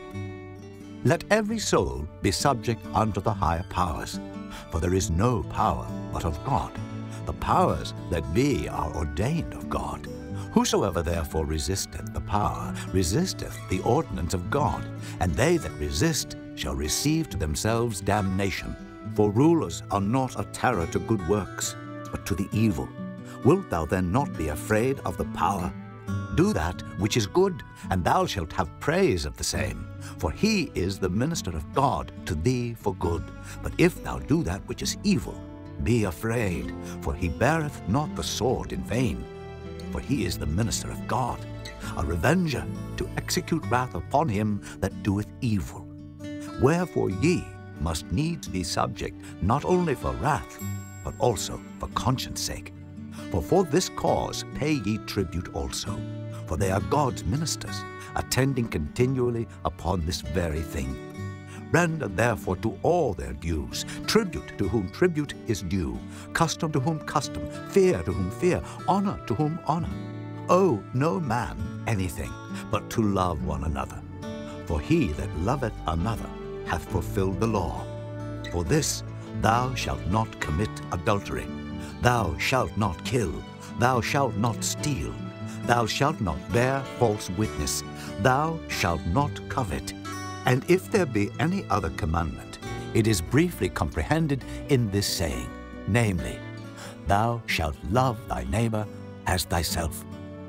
Let every soul be subject unto the higher powers, for there is no power but of God. The powers that be are ordained of God. Whosoever therefore resisteth the power, resisteth the ordinance of God, and they that resist shall receive to themselves damnation. For rulers are not a terror to good works, but to the evil. Wilt thou then not be afraid of the power? Do that which is good, and thou shalt have praise of the same. For he is the minister of God to thee for good. But if thou do that which is evil, be afraid, for he beareth not the sword in vain. For he is the minister of God, a revenger, to execute wrath upon him that doeth evil. Wherefore ye must needs be subject, not only for wrath, but also for conscience sake. For this cause pay ye tribute also, for they are God's ministers, attending continually upon this very thing. Render therefore to all their dues, tribute to whom tribute is due, custom to whom custom, fear to whom fear, honor to whom honor. Owe no man anything, but to love one another. For he that loveth another hath fulfilled the law. For this, thou shalt not commit adultery. Thou shalt not kill. Thou shalt not steal. Thou shalt not bear false witness. Thou shalt not covet. And if there be any other commandment, it is briefly comprehended in this saying, namely, Thou shalt love thy neighbor as thyself.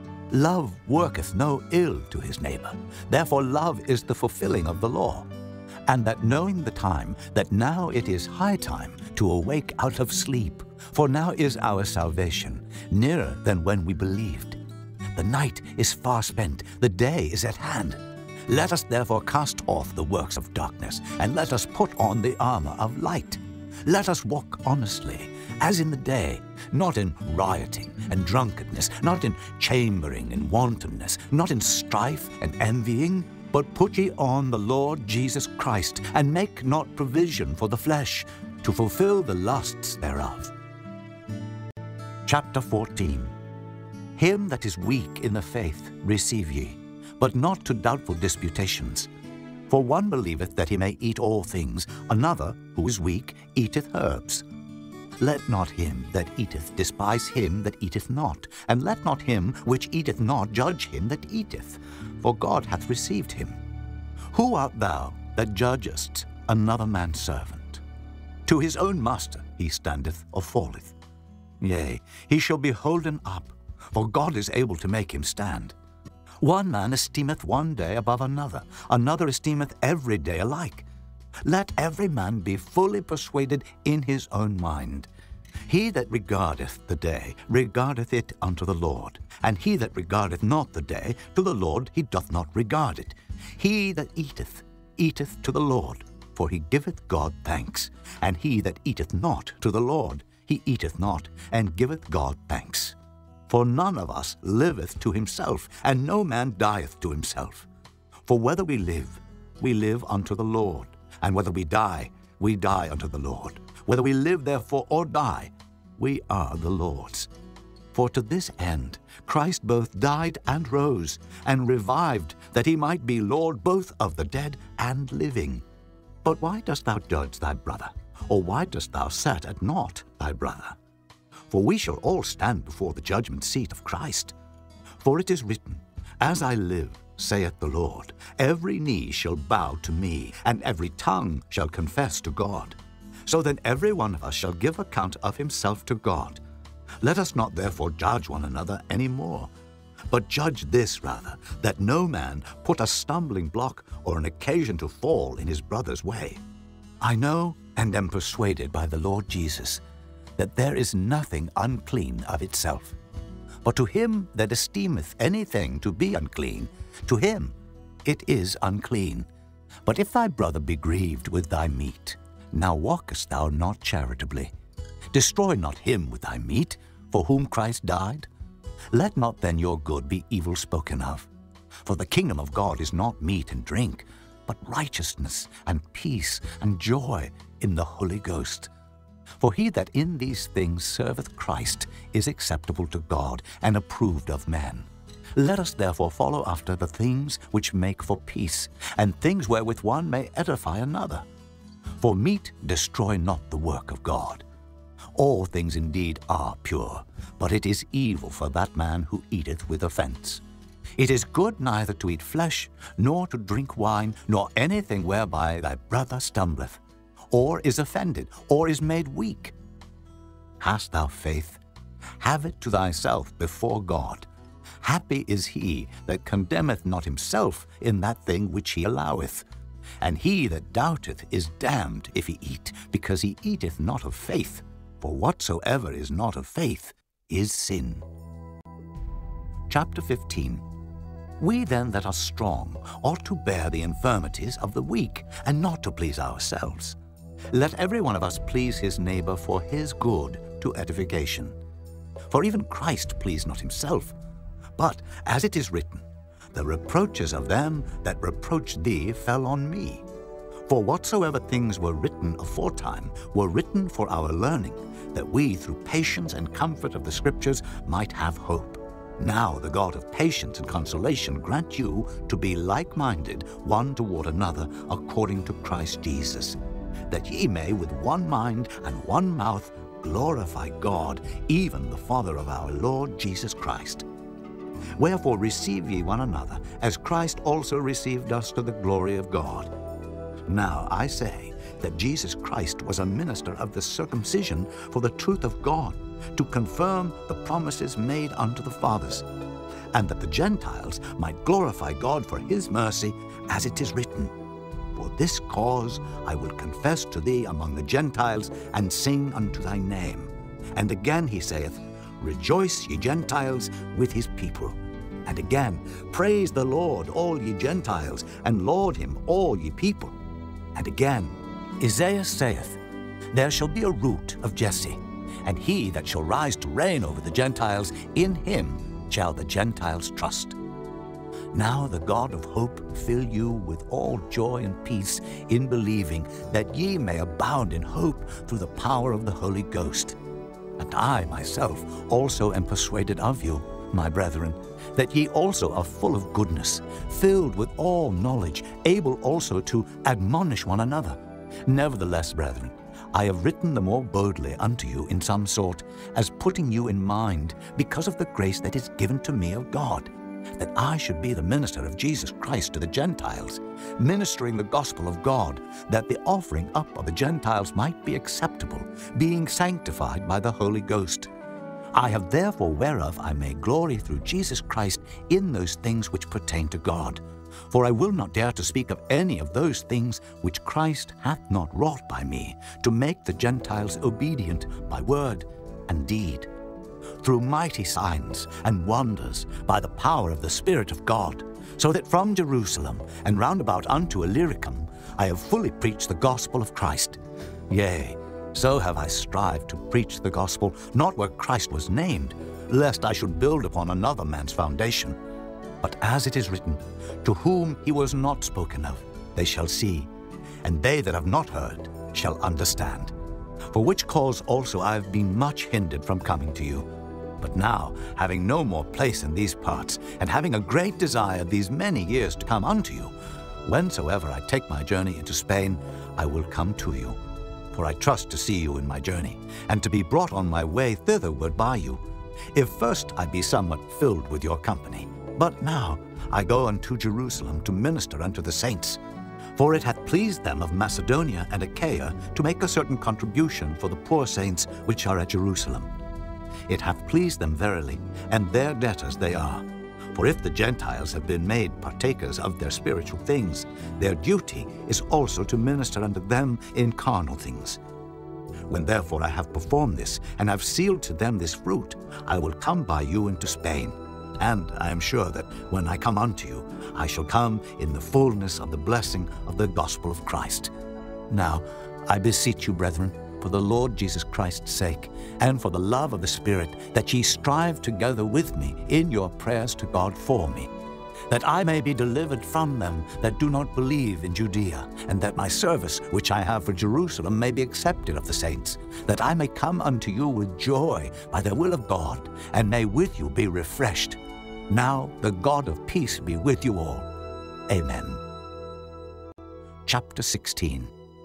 Love worketh no ill to his neighbor. Therefore love is the fulfilling of the law. And that knowing the time, that now it is high time to awake out of sleep, for now is our salvation nearer than when we believed. The night is far spent, the day is at hand. Let us therefore cast off the works of darkness, and let us put on the armor of light. Let us walk honestly, as in the day, not in rioting and drunkenness, not in chambering and wantonness, not in strife and envying, but put ye on the Lord Jesus Christ, and make not provision for the flesh, to fulfill the lusts thereof. Chapter 14. Him that is weak in the faith receive ye, but not to doubtful disputations. For one believeth that he may eat all things, another, who is weak, eateth herbs. Let not him that eateth despise him that eateth not, and let not him which eateth not judge him that eateth, for God hath received him. Who art thou that judgest another man's servant? To his own master he standeth or falleth. Yea, he shall be holden up, for God is able to make him stand. One man esteemeth one day above another, another esteemeth every day alike. Let every man be fully persuaded in his own mind. He that regardeth the day regardeth it unto the Lord, and he that regardeth not the day to the Lord he doth not regard it. He that eateth, eateth to the Lord, for he giveth God thanks. And he that eateth not to the Lord, he eateth not, and giveth God thanks. For none of us liveth to himself, and no man dieth to himself. For whether we live unto the Lord, and whether we die unto the Lord. Whether we live therefore or die, we are the Lord's. For to this end Christ both died and rose, and revived, that he might be Lord both of the dead and living. But why dost thou judge thy brother? Or why dost thou set at naught thy brother? For we shall all stand before the judgment seat of Christ. For it is written, As I live, saith the Lord, every knee shall bow to me, and every tongue shall confess to God. So then every one of us shall give account of himself to God. Let us not therefore judge one another any more, but judge this rather, that no man put a stumbling block or an occasion to fall in his brother's way. I know and am persuaded by the Lord Jesus that there is nothing unclean of itself. But to him that esteemeth anything to be unclean, to him it is unclean. But if thy brother be grieved with thy meat, now walkest thou not charitably. Destroy not him with thy meat, for whom Christ died. Let not then your good be evil spoken of. For the kingdom of God is not meat and drink, but righteousness and peace and joy in the Holy Ghost. For he that in these things serveth Christ is acceptable to God and approved of men. Let us therefore follow after the things which make for peace, and things wherewith one may edify another. For meat destroy not the work of God. All things indeed are pure, but it is evil for that man who eateth with offense. It is good neither to eat flesh, nor to drink wine, nor anything whereby thy brother stumbleth, or is offended, or is made weak. Hast thou faith? Have it to thyself before God. Happy is he that condemneth not himself in that thing which he alloweth. And he that doubteth is damned if he eat, because he eateth not of faith. For whatsoever is not of faith is sin. Chapter 15. We then that are strong ought to bear the infirmities of the weak, and not to please ourselves. Let every one of us please his neighbor for his good to edification. For even Christ pleased not himself, but, as it is written, the reproaches of them that reproached thee fell on me. For whatsoever things were written aforetime were written for our learning, that we through patience and comfort of the Scriptures might have hope. Now the God of patience and consolation grant you to be like-minded one toward another according to Christ Jesus, that ye may with one mind and one mouth glorify God, even the Father of our Lord Jesus Christ. Wherefore receive ye one another, as Christ also received us to the glory of God. Now I say that Jesus Christ was a minister of the circumcision for the truth of God, to confirm the promises made unto the fathers, and that the Gentiles might glorify God for his mercy, as it is written, For this cause I will confess to thee among the Gentiles, and sing unto thy name. And again he saith, Rejoice, ye Gentiles, with his people. And again, Praise the Lord, all ye Gentiles, and laud him, all ye people. And again, Isaiah saith, There shall be a root of Jesse, and he that shall rise to reign over the Gentiles, in him shall the Gentiles trust. Now the God of hope fill you with all joy and peace in believing, that ye may abound in hope through the power of the Holy Ghost. And I myself also am persuaded of you, my brethren, that ye also are full of goodness, filled with all knowledge, able also to admonish one another. Nevertheless, brethren, I have written the more boldly unto you in some sort, as putting you in mind, because of the grace that is given to me of God, that I should be the minister of Jesus Christ to the Gentiles, ministering the gospel of God, that the offering up of the Gentiles might be acceptable, being sanctified by the Holy Ghost. I have therefore whereof I may glory through Jesus Christ in those things which pertain to God. For I will not dare to speak of any of those things which Christ hath not wrought by me, to make the Gentiles obedient by word and deed, through mighty signs and wonders by the power of the Spirit of God, so that from Jerusalem and round about unto Illyricum I have fully preached the gospel of Christ. Yea, so have I strived to preach the gospel, not where Christ was named, lest I should build upon another man's foundation. But as it is written, to whom he was not spoken of, they shall see, and they that have not heard shall understand. For which cause also I have been much hindered from coming to you. But now, having no more place in these parts, and having a great desire these many years to come unto you, whensoever I take my journey into Spain, I will come to you. For I trust to see you in my journey, and to be brought on my way thitherward by you, if first I be somewhat filled with your company. But now I go unto Jerusalem to minister unto the saints. For it hath pleased them of Macedonia and Achaia to make a certain contribution for the poor saints which are at Jerusalem. It hath pleased them verily, and their debtors they are. For if the Gentiles have been made partakers of their spiritual things, their duty is also to minister unto them in carnal things. When therefore I have performed this, and have sealed to them this fruit, I will come by you into Spain. And I am sure that when I come unto you, I shall come in the fullness of the blessing of the gospel of Christ. Now I beseech you, brethren, for the Lord Jesus Christ's sake, and for the love of the Spirit, that ye strive together with me in your prayers to God for me, that I may be delivered from them that do not believe in Judea, and that my service which I have for Jerusalem may be accepted of the saints, that I may come unto you with joy by the will of God, and may with you be refreshed. Now the God of peace be with you all. Amen. Chapter 16.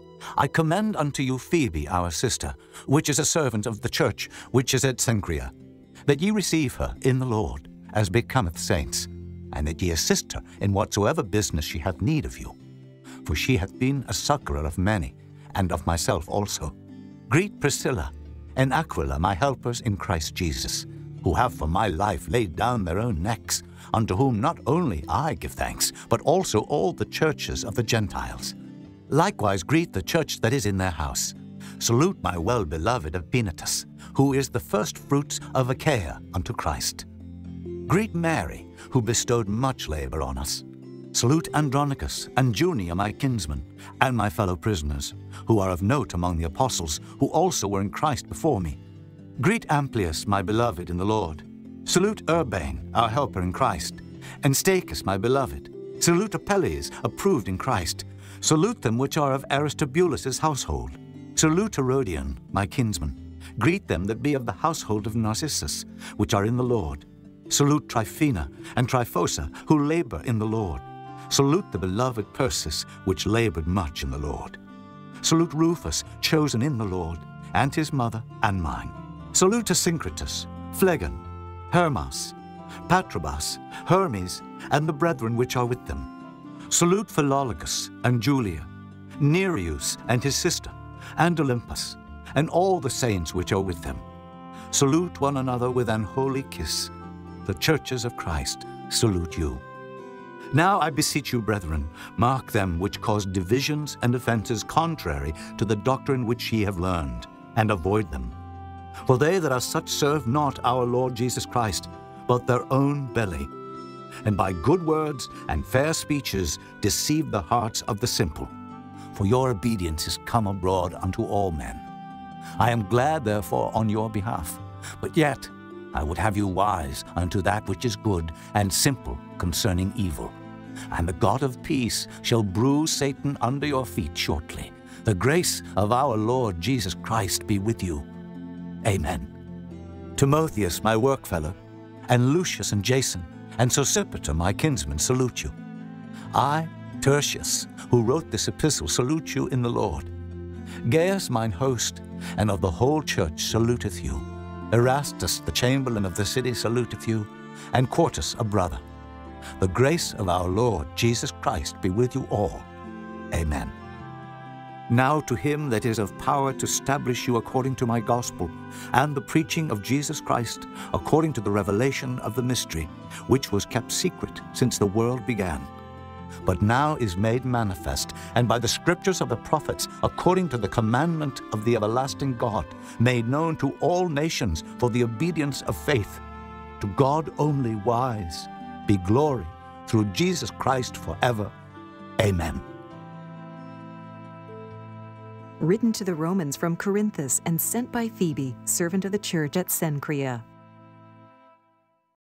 I commend unto you Phoebe, our sister, which is a servant of the church which is at Cenchrea, that ye receive her in the Lord, as becometh saints, and that ye assist her in whatsoever business she hath need of you. For she hath been a succorer of many, and of myself also. Greet Priscilla and Aquila, my helpers in Christ Jesus, who have for my life laid down their own necks, unto whom not only I give thanks, but also all the churches of the Gentiles. Likewise greet the church that is in their house. Salute my well-beloved Epaenetus, who is the first fruits of Achaia unto Christ. Greet Mary, who bestowed much labor on us. Salute Andronicus and Junia, my kinsmen, and my fellow prisoners, who are of note among the apostles, who also were in Christ before me. Greet Amplias, my beloved in the Lord. Salute Urbane, our helper in Christ, and Stachys, my beloved. Salute Apelles, approved in Christ. Salute them which are of Aristobulus' household. Salute Herodion, my kinsman. Greet them that be of the household of Narcissus, which are in the Lord. Salute Tryphena and Tryphosa, who labor in the Lord. Salute the beloved Persis, which labored much in the Lord. Salute Rufus, chosen in the Lord, and his mother and mine. Salute Asyncritus, Phlegon, Hermas, Patrobas, Hermes, and the brethren which are with them. Salute Philologus and Julia, Nereus and his sister, and Olympus, and all the saints which are with them. Salute one another with an holy kiss. The churches of Christ salute you. Now I beseech you, brethren, mark them which cause divisions and offenses contrary to the doctrine which ye have learned, and avoid them. For they that are such serve not our Lord Jesus Christ, but their own belly, and by good words and fair speeches deceive the hearts of the simple. For your obedience is come abroad unto all men. I am glad therefore on your behalf, but yet I would have you wise unto that which is good, and simple concerning evil. And the God of peace shall bruise Satan under your feet shortly. The grace of our Lord Jesus Christ be with you. Amen. Timotheus, my workfellow, and Lucius and Jason, and Sosipater, my kinsman, salute you. I, Tertius, who wrote this epistle, salute you in the Lord. Gaius mine host, and of the whole church saluteth you. Erastus, the chamberlain of the city, saluteth you, and Quartus, a brother. The grace of our Lord Jesus Christ be with you all. Amen. Now to him that is of power to establish you according to my gospel, and the preaching of Jesus Christ, according to the revelation of the mystery, which was kept secret since the world began, but now is made manifest, and by the scriptures of the prophets, according to the commandment of the everlasting God, made known to all nations for the obedience of faith. To God only wise be glory through Jesus Christ forever. Amen. Written to the Romans from Corinthus and sent by Phoebe, servant of the church at Cenchrea.